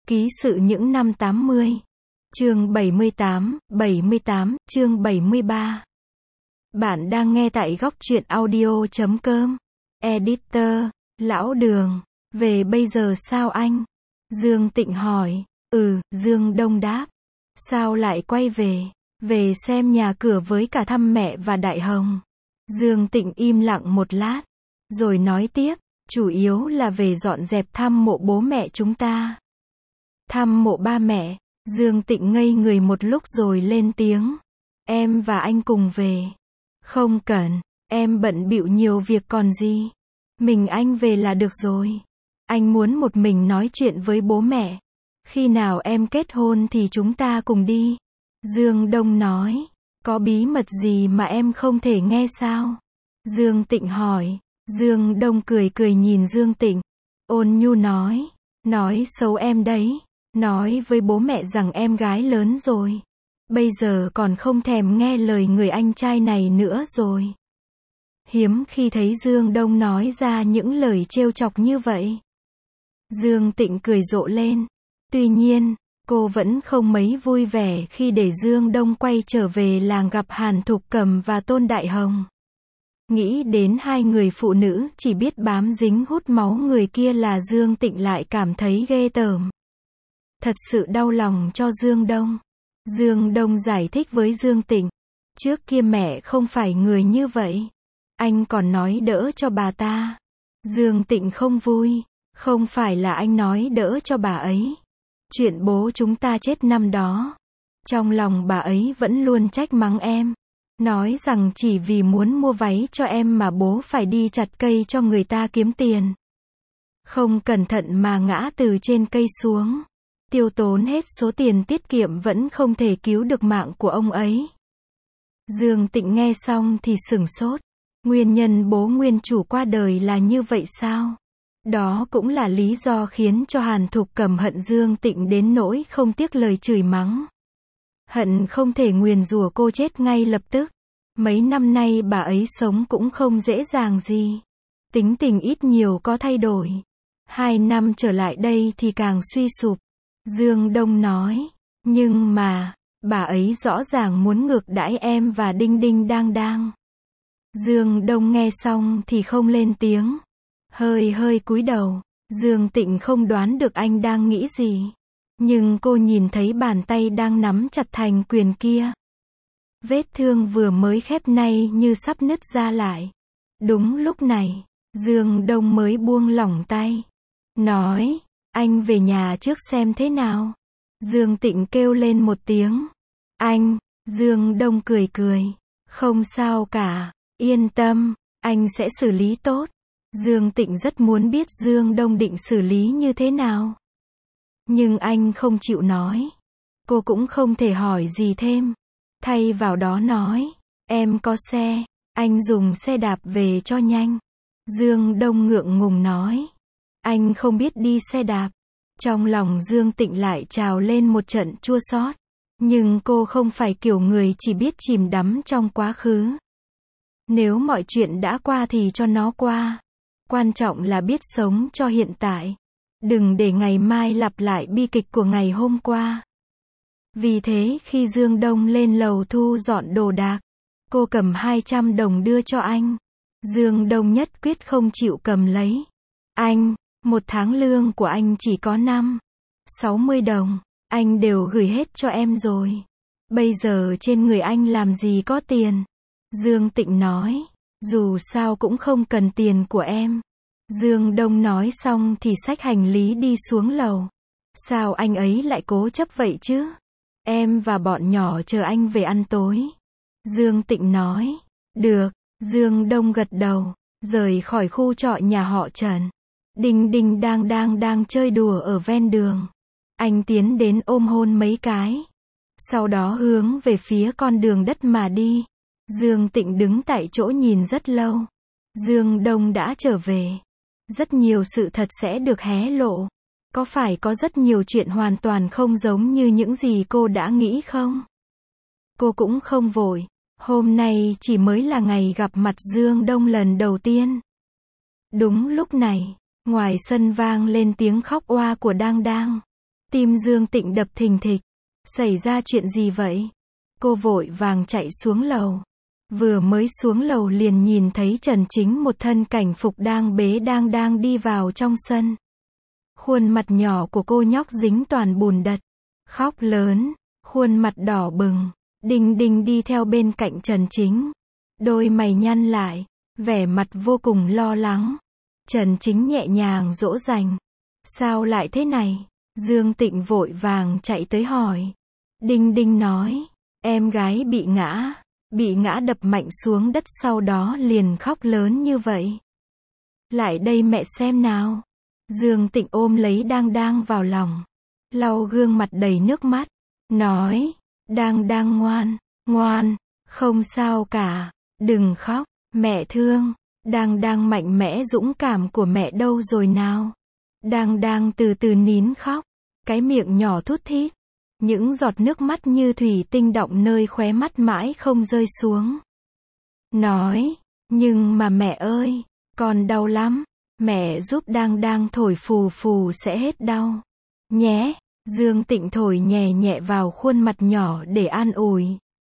Ký sự những năm 80. Chương 78, chương 73. Bạn đang nghe tại góc truyện audio.com. Editor, Lão Đường. Về bây giờ sao anh? Dương Tịnh hỏi. Dương Đông đáp. Sao lại quay về? Về xem nhà cửa với cả thăm mẹ và Đại Hồng. Dương Tịnh im lặng một lát, rồi nói tiếp. Chủ yếu là về dọn dẹp thăm mộ bố mẹ chúng ta. Thăm mộ ba mẹ. Dương Tịnh ngây người một lúc rồi lên tiếng. Em và anh cùng về. Không cần, em bận bịu nhiều việc còn gì. Mình anh về là được rồi. Anh muốn một mình nói chuyện với bố mẹ. Khi nào em kết hôn thì chúng ta cùng đi. Dương Đông nói. Có bí mật gì mà em không thể nghe sao? Dương Tịnh hỏi. Dương Đông cười cười nhìn Dương Tịnh. Ôn nhu nói. Nói xấu em đấy. Nói với bố mẹ rằng em gái lớn rồi. Bây giờ còn không thèm nghe lời người anh trai này nữa rồi. Hiếm khi thấy Dương Đông nói ra những lời trêu chọc như vậy. Dương Tịnh cười rộ lên. Tuy nhiên, cô vẫn không mấy vui vẻ khi để Dương Đông quay trở về làng gặp Hàn Thục Cầm và Tôn Đại Hồng. Nghĩ đến hai người phụ nữ chỉ biết bám dính hút máu người kia là Dương Tịnh lại cảm thấy ghê tởm. Thật sự đau lòng cho Dương Đông. Dương Đông giải thích với Dương Tịnh. Trước kia mẹ không phải người như vậy. Anh còn nói đỡ cho bà ta. Dương Tịnh không vui. Không phải là anh nói đỡ cho bà ấy. Chuyện bố chúng ta chết năm đó. Trong lòng bà ấy vẫn luôn trách mắng em. Nói rằng chỉ vì muốn mua váy cho em mà bố phải đi chặt cây cho người ta kiếm tiền. Không cẩn thận mà ngã từ trên cây xuống. Tiêu tốn hết số tiền tiết kiệm vẫn không thể cứu được mạng của ông ấy. Dương Tịnh nghe xong thì sửng sốt. Nguyên nhân bố nguyên chủ qua đời là như vậy sao? Đó cũng là lý do khiến cho Hàn Thục Cầm hận Dương Tịnh đến nỗi không tiếc lời chửi mắng. Hận không thể nguyền rủa cô chết ngay lập tức. Mấy năm nay bà ấy sống cũng không dễ dàng gì. Tính tình ít nhiều có thay đổi. 2 năm trở lại đây thì càng suy sụp. Dương Đông nói. Nhưng mà, bà ấy rõ ràng muốn ngược đãi em và Đinh Đinh Đang Đang. Dương Đông nghe xong thì không lên tiếng. Hơi cúi đầu. Dương Tịnh không đoán được anh đang nghĩ gì. Nhưng cô nhìn thấy bàn tay đang nắm chặt thành quyền kia. Vết thương vừa mới khép nay như sắp nứt ra lại. Đúng lúc này, Dương Đông mới buông lỏng tay. Nói, anh về nhà trước xem thế nào. Dương Tịnh kêu lên một tiếng. Anh, Dương Đông cười cười. Không sao cả, yên tâm, anh sẽ xử lý tốt. Dương Tịnh rất muốn biết Dương Đông định xử lý như thế nào. Nhưng anh không chịu nói. Cô cũng không thể hỏi gì thêm. Thay vào đó nói, em có xe, anh dùng xe đạp về cho nhanh. Dương Đông ngượng ngùng nói, anh không biết đi xe đạp. Trong lòng Dương Tịnh lại trào lên một trận chua xót. Nhưng cô không phải kiểu người chỉ biết chìm đắm trong quá khứ. Nếu mọi chuyện đã qua thì cho nó qua. Quan trọng là biết sống cho hiện tại. Đừng để ngày mai lặp lại bi kịch của ngày hôm qua. Vì thế khi Dương Đông lên lầu thu dọn đồ đạc, cô cầm 200 đồng đưa cho anh. Dương Đông nhất quyết không chịu cầm lấy. Anh, 1 tháng lương của anh chỉ có 60 đồng. Anh đều gửi hết cho em rồi. Bây giờ trên người anh làm gì có tiền. Dương Tịnh nói, dù sao cũng không cần tiền của em. Dương Đông nói xong thì xách hành lý đi xuống lầu. Sao anh ấy lại cố chấp vậy chứ? Em và bọn nhỏ chờ anh về ăn tối. Dương Tịnh nói. Được. Dương Đông gật đầu. Rời khỏi khu trọ nhà họ Trần. Đinh Đinh đang chơi đùa ở ven đường. Anh tiến đến ôm hôn mấy cái. Sau đó hướng về phía con đường đất mà đi. Dương Tịnh đứng tại chỗ nhìn rất lâu. Dương Đông đã trở về. Rất nhiều sự thật sẽ được hé lộ. Có phải có rất nhiều chuyện hoàn toàn không giống như những gì cô đã nghĩ không? Cô cũng không vội. Hôm nay chỉ mới là ngày gặp mặt Dương Đông lần đầu tiên. Đúng lúc này, ngoài sân vang lên tiếng khóc oa của Đang Đang. Tim Dương Tịnh đập thình thịch. Xảy ra chuyện gì vậy? Cô vội vàng chạy xuống lầu. Vừa mới xuống lầu liền nhìn thấy Trần Chính một thân cảnh phục đang bế đang đi vào trong sân. Khuôn mặt nhỏ của cô nhóc dính toàn bùn đất. Khóc lớn. Khuôn mặt đỏ bừng. Đinh Đinh đi theo bên cạnh Trần Chính. Đôi mày nhăn lại. Vẻ mặt vô cùng lo lắng. Trần Chính nhẹ nhàng dỗ dành. Sao lại thế này? Dương Tịnh vội vàng chạy tới hỏi. Đinh Đinh nói. Em gái bị ngã đập mạnh xuống đất sau đó liền khóc lớn như vậy. Lại đây mẹ xem nào. Dương Tịnh ôm lấy Đang vào lòng. Lau gương mặt đầy nước mắt. Nói. Đang ngoan, không sao cả. Đừng khóc, mẹ thương. Đang mạnh mẽ dũng cảm của mẹ đâu rồi nào? Đang từ từ nín khóc. Cái miệng nhỏ thút thít. Những giọt nước mắt như thủy tinh đọng nơi khóe mắt mãi không rơi xuống. Nói, nhưng mà mẹ ơi, con đau lắm. Mẹ giúp Đang thổi phù phù sẽ hết đau. Nhé, Dương Tịnh thổi nhẹ nhẹ vào khuôn mặt nhỏ để an ủi.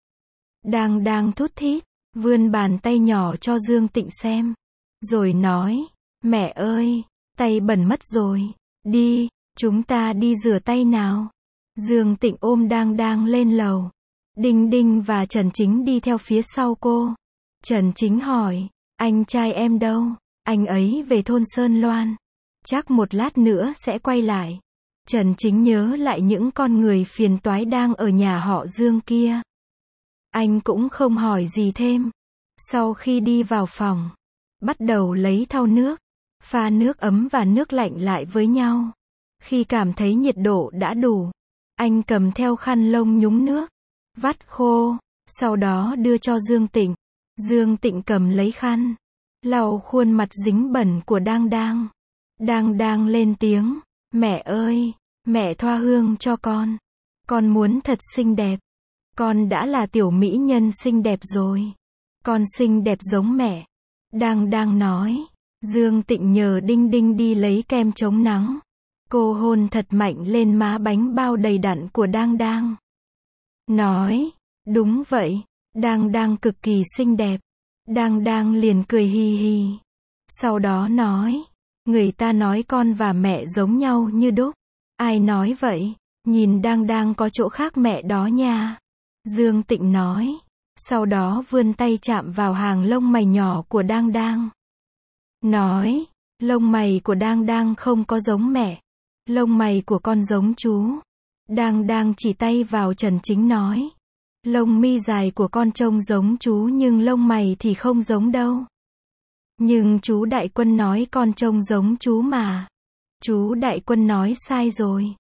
Đang thút thít, vươn bàn tay nhỏ cho Dương Tịnh xem. Rồi nói, mẹ ơi, tay bẩn mất rồi. Đi, chúng ta đi rửa tay nào. Dương Tịnh ôm Đang lên lầu. Đinh Đinh và Trần Chính đi theo phía sau cô. Trần Chính hỏi, anh trai em đâu? Anh ấy về thôn Sơn Loan. Chắc một lát nữa sẽ quay lại. Trần Chính nhớ lại những con người phiền toái đang ở nhà họ Dương kia. Anh cũng không hỏi gì thêm. Sau khi đi vào phòng, bắt đầu lấy thau nước, pha nước ấm và nước lạnh lại với nhau. Khi cảm thấy nhiệt độ đã đủ, anh cầm theo khăn lông nhúng nước, vắt khô, sau đó đưa cho Dương Tịnh. Dương Tịnh cầm lấy khăn, lau khuôn mặt dính bẩn của Đang. Đang lên tiếng, mẹ ơi, mẹ thoa hương cho con. Con muốn thật xinh đẹp. Con đã là tiểu mỹ nhân xinh đẹp rồi. Con xinh đẹp giống mẹ. Đang nói. Dương Tịnh nhờ Đinh Đinh đi lấy kem chống nắng. Cô hôn thật mạnh lên má bánh bao đầy đặn của Đang. Nói, đúng vậy, Đang cực kỳ xinh đẹp. Đang liền cười hì hì. Sau đó nói, người ta nói con và mẹ giống nhau như đúc. Ai nói vậy? Nhìn Đang có chỗ khác mẹ đó nha. Dương Tịnh nói. Sau đó vươn tay chạm vào hàng lông mày nhỏ của Đang. Nói, lông mày của Đang không có giống mẹ. Lông mày của con giống chú. Đang chỉ tay vào Trần Chính nói. Lông mi dài của con trông giống chú nhưng lông mày thì không giống đâu. Nhưng chú Đại Quân nói con trông giống chú mà. Chú Đại Quân nói sai rồi.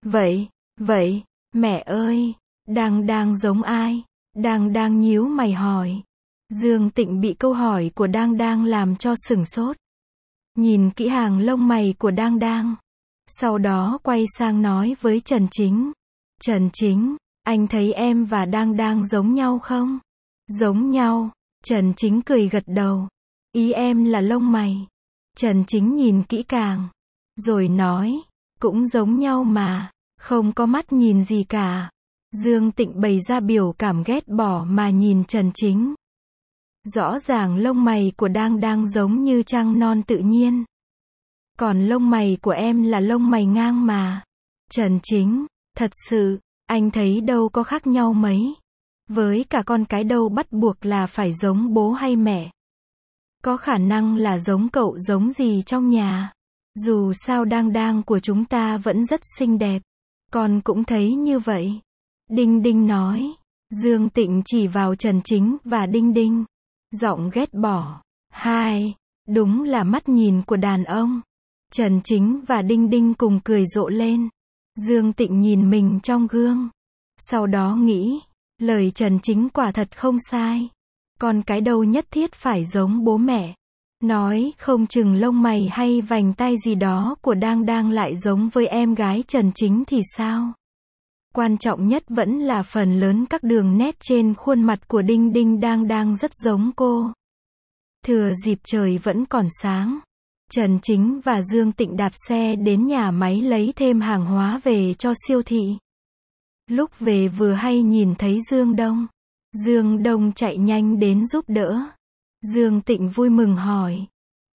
Vậy, mẹ ơi, Đang giống ai? Đang nhíu mày hỏi. Dương Tịnh bị câu hỏi của Đang làm cho sửng sốt. Nhìn kỹ hàng lông mày của Đang. Sau đó quay sang nói với Trần Chính. Trần Chính, anh thấy em và Đang giống nhau không? Giống nhau. Trần Chính cười gật đầu. Ý em là lông mày. Trần Chính nhìn kỹ càng. Rồi nói, cũng giống nhau mà, không có mắt nhìn gì cả. Dương Tịnh bày ra biểu cảm ghét bỏ mà nhìn Trần Chính. Rõ ràng lông mày của Đang giống như trăng non tự nhiên. Còn lông mày của em là lông mày ngang mà. Trần Chính, thật sự, anh thấy đâu có khác nhau mấy. Với cả con cái đâu bắt buộc là phải giống bố hay mẹ. Có khả năng là giống cậu giống gì trong nhà. Dù sao Đang của chúng ta vẫn rất xinh đẹp. Con cũng thấy như vậy. Đinh nói. Dương Tịnh chỉ vào Trần Chính và Đinh. Giọng ghét bỏ. Hai, đúng là mắt nhìn của đàn ông. Trần Chính và Đinh cùng cười rộ lên. Dương Tịnh nhìn mình trong gương. Sau đó nghĩ, lời Trần Chính quả thật không sai. Con cái đâu nhất thiết phải giống bố mẹ. Nói không chừng lông mày hay vành tai gì đó của Đang lại giống với em gái Trần Chính thì sao? Quan trọng nhất vẫn là phần lớn các đường nét trên khuôn mặt của Đinh Đang rất giống cô. Thừa dịp trời vẫn còn sáng, Trần Chính và Dương Tịnh đạp xe đến nhà máy lấy thêm hàng hóa về cho siêu thị. Lúc về vừa hay nhìn thấy Dương Đông. Dương Đông chạy nhanh đến giúp đỡ. Dương Tịnh vui mừng hỏi.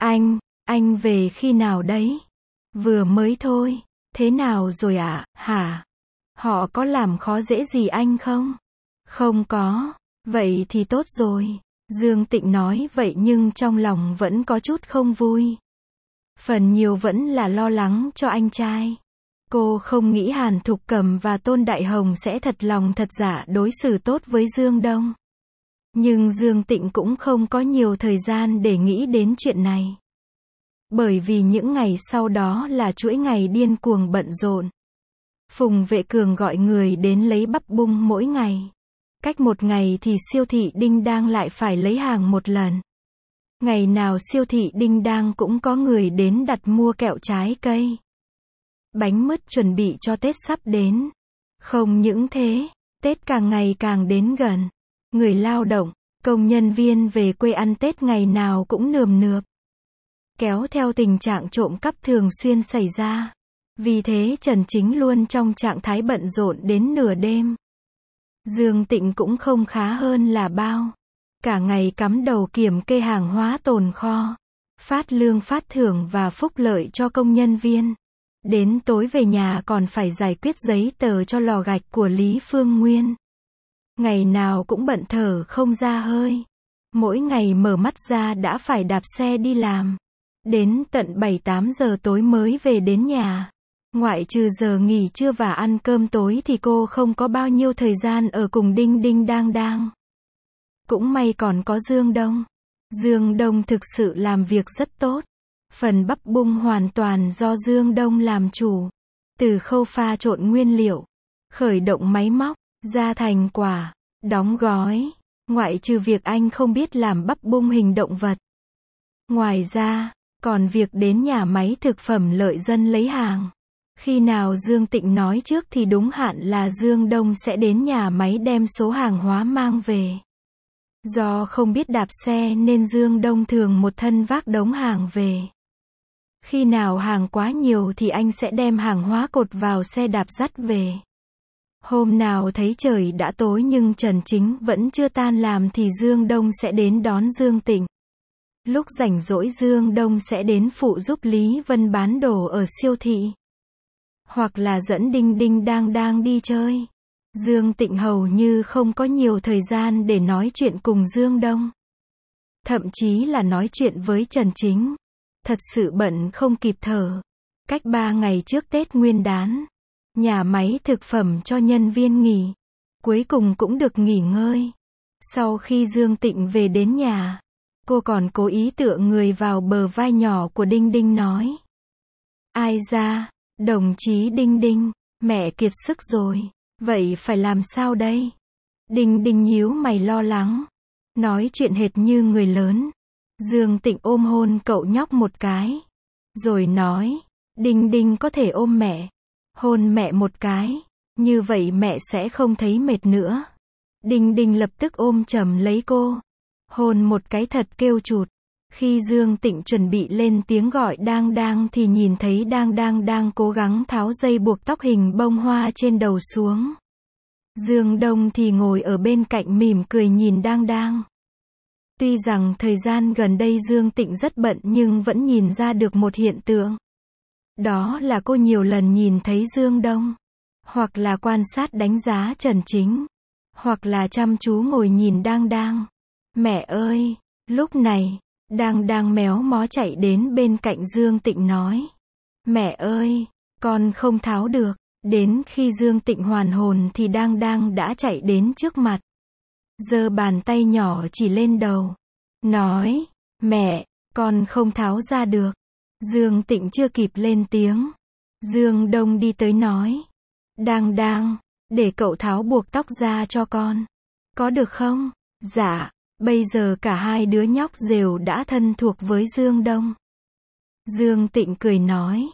Anh về khi nào đấy? Vừa mới thôi. Thế nào rồi ạ, hả? Họ có làm khó dễ gì anh không? Không có. Vậy thì tốt rồi. Dương Tịnh nói vậy nhưng trong lòng vẫn có chút không vui. Phần nhiều vẫn là lo lắng cho anh trai. Cô không nghĩ Hàn Thục Cầm và Tôn Đại Hồng sẽ thật lòng thật dạ đối xử tốt với Dương Đông. Nhưng Dương Tịnh cũng không có nhiều thời gian để nghĩ đến chuyện này. Bởi vì những ngày sau đó là chuỗi ngày điên cuồng bận rộn. Phùng Vệ Cường gọi người đến lấy bắp bung mỗi ngày. Cách một ngày thì siêu thị Đinh Đang lại phải lấy hàng một lần. Ngày nào siêu thị Đinh Đang cũng có người đến đặt mua kẹo trái cây, bánh mứt chuẩn bị cho Tết sắp đến. Không những thế, Tết càng ngày càng đến gần. Người lao động, công nhân viên về quê ăn Tết ngày nào cũng nườm nượp. Kéo theo tình trạng trộm cắp thường xuyên xảy ra. Vì thế Trần Chính luôn trong trạng thái bận rộn đến nửa đêm. Dương Tịnh cũng không khá hơn là bao. Cả ngày cắm đầu kiểm kê hàng hóa tồn kho, phát lương phát thưởng và phúc lợi cho công nhân viên. Đến tối về nhà còn phải giải quyết giấy tờ cho lò gạch của Lý Phương Nguyên. Ngày nào cũng bận thở không ra hơi. Mỗi ngày mở mắt ra đã phải đạp xe đi làm. Đến tận 7-8 giờ tối mới về đến nhà. Ngoại trừ giờ nghỉ trưa và ăn cơm tối thì cô không có bao nhiêu thời gian ở cùng Đinh Đang. Cũng may còn có Dương Đông. Dương Đông thực sự làm việc rất tốt. Phần bắp bung hoàn toàn do Dương Đông làm chủ. Từ khâu pha trộn nguyên liệu, khởi động máy móc, ra thành quả, đóng gói. Ngoại trừ việc anh không biết làm bắp bung hình động vật. Ngoài ra, còn việc đến nhà máy thực phẩm Lợi Dân lấy hàng. Khi nào Dương Tịnh nói trước thì đúng hạn là Dương Đông sẽ đến nhà máy đem số hàng hóa mang về. Do không biết đạp xe nên Dương Đông thường một thân vác đống hàng về. Khi nào hàng quá nhiều thì anh sẽ đem hàng hóa cột vào xe đạp dắt về. Hôm nào thấy trời đã tối nhưng Trần Chính vẫn chưa tan làm thì Dương Đông sẽ đến đón Dương Tịnh. Lúc rảnh rỗi Dương Đông sẽ đến phụ giúp Lý Vân bán đồ ở siêu thị. Hoặc là dẫn Đinh Đang đi chơi. Dương Tịnh hầu như không có nhiều thời gian để nói chuyện cùng Dương Đông. Thậm chí là nói chuyện với Trần Chính. Thật sự bận không kịp thở. Cách 3 ngày trước Tết Nguyên đán, nhà máy thực phẩm cho nhân viên nghỉ. Cuối cùng cũng được nghỉ ngơi. Sau khi Dương Tịnh về đến nhà, cô còn cố ý tựa người vào bờ vai nhỏ của Đinh nói. Ai ra, đồng chí Đinh, mẹ kiệt sức rồi. Vậy phải làm sao đây? Đinh nhíu mày lo lắng. Nói chuyện hệt như người lớn. Dương Tịnh ôm hôn cậu nhóc một cái. Rồi nói. Đinh có thể ôm mẹ. Hôn mẹ một cái. Như vậy mẹ sẽ không thấy mệt nữa. Đinh lập tức ôm chầm lấy cô. Hôn một cái thật kêu chụt. Khi Dương Tịnh chuẩn bị lên tiếng gọi Đang thì nhìn thấy Đang cố gắng tháo dây buộc tóc hình bông hoa trên đầu xuống. Dương Đông thì ngồi ở bên cạnh mỉm cười nhìn Đang. Tuy rằng thời gian gần đây Dương Tịnh rất bận nhưng vẫn nhìn ra được một hiện tượng. Đó là cô nhiều lần nhìn thấy Dương Đông. Hoặc là quan sát đánh giá Trần Chính. Hoặc là chăm chú ngồi nhìn Đang. Mẹ ơi! Lúc này, Đang méo mó chạy đến bên cạnh Dương Tịnh nói. Mẹ ơi! Con không tháo được. Đến khi Dương Tịnh hoàn hồn thì Đang đã chạy đến trước mặt. Giơ bàn tay nhỏ chỉ lên đầu. Nói, mẹ, con không tháo ra được. Dương Tịnh chưa kịp lên tiếng. Dương Đông đi tới nói. Đang, để cậu tháo buộc tóc ra cho con. Có được không? Dạ, bây giờ cả hai đứa nhóc đều đã thân thuộc với Dương Đông. Dương Tịnh cười nói.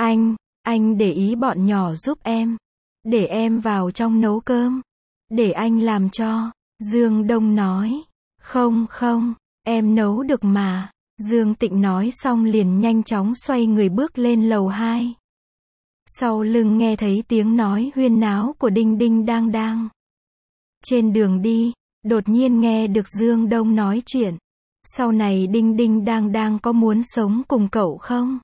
Anh để ý bọn nhỏ giúp em. Để em vào trong nấu cơm. Để anh làm cho. Dương Đông nói. Không, em nấu được mà. Dương Tịnh nói xong liền nhanh chóng xoay người bước lên lầu 2. Sau lưng nghe thấy tiếng nói huyên náo của Đinh Đinh Đang Đang. Trên đường đi, đột nhiên nghe được Dương Đông nói chuyện. Sau này Đinh Đinh Đang Đang có muốn sống cùng cậu không?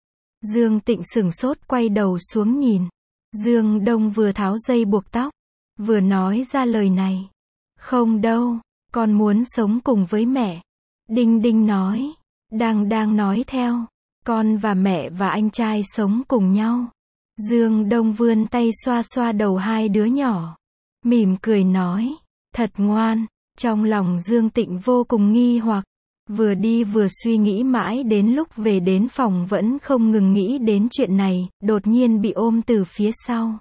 Dương Tịnh sửng sốt quay đầu xuống nhìn. Dương Đông vừa tháo dây buộc tóc, vừa nói ra lời này. Không đâu, con muốn sống cùng với mẹ. Đinh Đinh nói. Đang Đang nói theo. Con và mẹ và anh trai sống cùng nhau. Dương Đông vươn tay xoa xoa đầu hai đứa nhỏ. Mỉm cười nói. Thật ngoan. Trong lòng Dương Tịnh vô cùng nghi hoặc. Vừa đi vừa suy nghĩ mãi đến lúc về đến phòng vẫn không ngừng nghĩ đến chuyện này, đột nhiên bị ôm từ phía sau.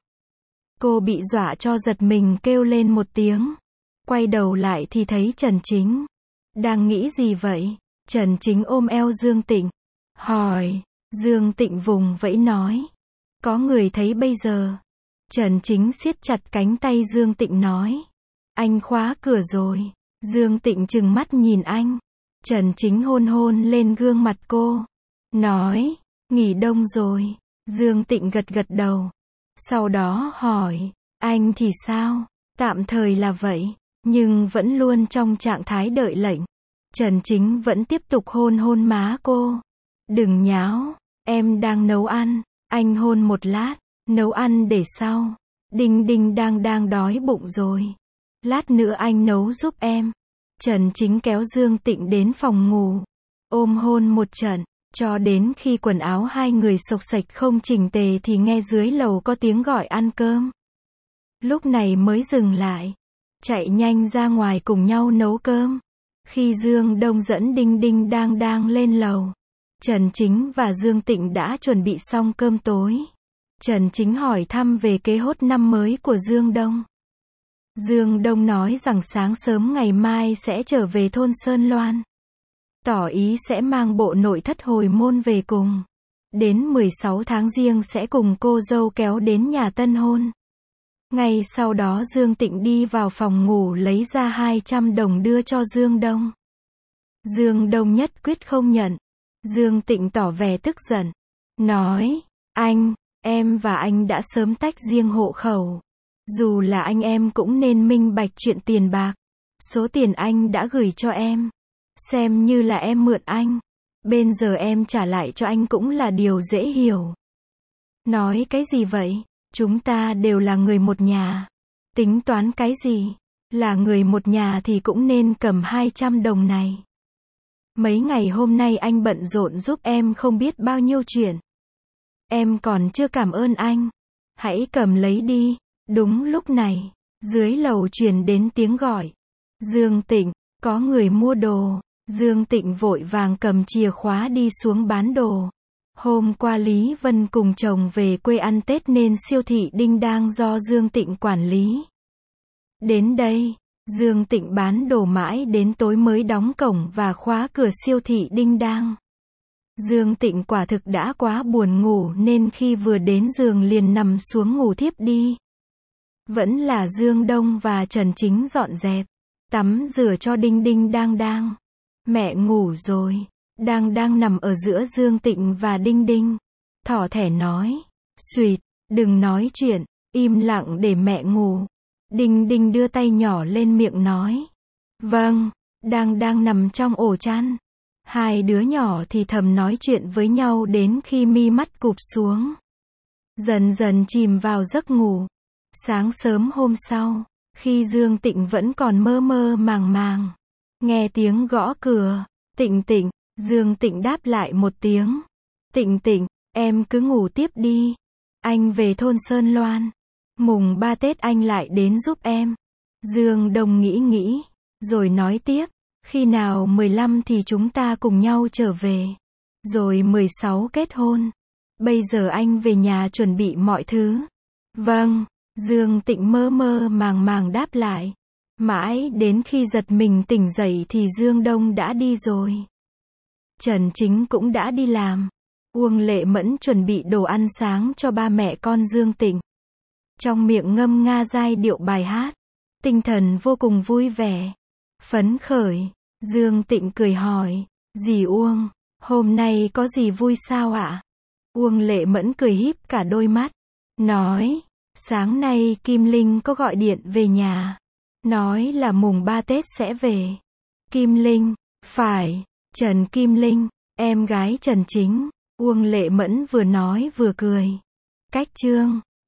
Cô bị dọa cho giật mình kêu lên một tiếng. Quay đầu lại thì thấy Trần Chính. Đang nghĩ gì vậy? Trần Chính ôm eo Dương Tịnh. Hỏi. Dương Tịnh vùng vẫy nói. Có người thấy bây giờ. Trần Chính siết chặt cánh tay Dương Tịnh nói. Anh khóa cửa rồi. Dương Tịnh trừng mắt nhìn anh. Trần Chính hôn hôn lên gương mặt cô. Nói. Nghỉ đông rồi. Dương Tịnh gật gật đầu. Sau đó hỏi. Anh thì sao? Tạm thời là vậy. Nhưng vẫn luôn trong trạng thái đợi lệnh. Trần Chính vẫn tiếp tục hôn hôn má cô. Đừng nháo. Em đang nấu ăn. Anh hôn một lát. Nấu ăn để sau. Đinh Đinh đang đói bụng rồi. Lát nữa anh nấu giúp em. Trần Chính kéo Dương Tịnh đến phòng ngủ. Ôm hôn một trận. Cho đến khi quần áo hai người xộc xệch không chỉnh tề thì nghe dưới lầu có tiếng gọi ăn cơm. Lúc này mới dừng lại. Chạy nhanh ra ngoài cùng nhau nấu cơm. Khi Dương Đông dẫn Đinh Đinh đang lên lầu. Trần Chính và Dương Tịnh đã chuẩn bị xong cơm tối. Trần Chính hỏi thăm về kế hoạch năm mới của Dương Đông. Dương Đông nói rằng sáng sớm ngày mai sẽ trở về thôn Sơn Loan. Tỏ ý sẽ mang bộ nội thất hồi môn về cùng. Đến 16 tháng Giêng sẽ cùng cô dâu kéo đến nhà tân hôn. Ngay sau đó Dương Tịnh đi vào phòng ngủ lấy ra 200 đồng đưa cho Dương Đông. Dương Đông nhất quyết không nhận. Dương Tịnh tỏ vẻ tức giận. Nói, anh, em và anh đã sớm tách riêng hộ khẩu. Dù là anh em cũng nên minh bạch chuyện tiền bạc. Số tiền anh đã gửi cho em. Xem như là em mượn anh. Bây giờ em trả lại cho anh cũng là điều dễ hiểu. Nói cái gì vậy? Chúng ta đều là người một nhà. Tính toán cái gì? Là người một nhà thì cũng nên cầm 200 đồng này. Mấy ngày hôm nay anh bận rộn giúp em không biết bao nhiêu chuyện. Em còn chưa cảm ơn anh. Hãy cầm lấy đi. Đúng lúc này, dưới lầu truyền đến tiếng gọi. Dương Tịnh, có người mua đồ. Dương Tịnh vội vàng cầm chìa khóa đi xuống bán đồ. Hôm qua Lý Vân cùng chồng về quê ăn Tết nên siêu thị Đinh Đang do Dương Tịnh quản lý. Đến đây, Dương Tịnh bán đồ mãi đến tối mới đóng cổng và khóa cửa siêu thị Đinh Đang. Dương Tịnh quả thực đã quá buồn ngủ nên khi vừa đến giường liền nằm xuống ngủ thiếp đi. Vẫn là Dương Đông và Trần Chính dọn dẹp, tắm rửa cho Đinh Đinh đang. Mẹ ngủ rồi. Đang nằm ở giữa Dương Tịnh và Đinh Đinh. Thỏ thẻ nói. Xuyệt, đừng nói chuyện, im lặng để mẹ ngủ. Đinh Đinh đưa tay nhỏ lên miệng nói. Vâng, đang nằm trong ổ chăn. Hai đứa nhỏ thì thầm nói chuyện với nhau đến khi mi mắt cụp xuống. Dần dần chìm vào giấc ngủ. Sáng sớm hôm sau, khi Dương Tịnh vẫn còn mơ mơ màng, nghe tiếng gõ cửa. Tịnh Tịnh, Dương Tịnh đáp lại một tiếng. Tịnh Tịnh, em cứ ngủ tiếp đi. Anh về thôn Sơn Loan. Mùng 3 Tết anh lại đến giúp em. Dương Đông nghĩ, rồi nói tiếp. Khi nào 15 thì chúng ta cùng nhau trở về. Rồi 16 kết hôn. Bây giờ anh về nhà chuẩn bị mọi thứ. Vâng, Dương Tịnh mơ màng đáp lại. Mãi đến khi giật mình tỉnh dậy thì Dương Đông đã đi rồi. Trần Chính cũng đã đi làm. Uông Lệ Mẫn chuẩn bị đồ ăn sáng cho ba mẹ con Dương Tịnh. Trong miệng ngâm nga giai điệu bài hát. Tinh thần vô cùng vui vẻ. Phấn khởi. Dương Tịnh cười hỏi. Dì Uông, hôm nay có gì vui sao ạ? Uông Lệ Mẫn cười híp cả đôi mắt, nói, sáng nay Kim Linh có gọi điện về nhà, nói là mùng 3 Tết sẽ về. Kim Linh, phải, Trần Kim Linh, em gái Trần Chính. Uông Lệ Mẫn vừa nói vừa cười. Cách chương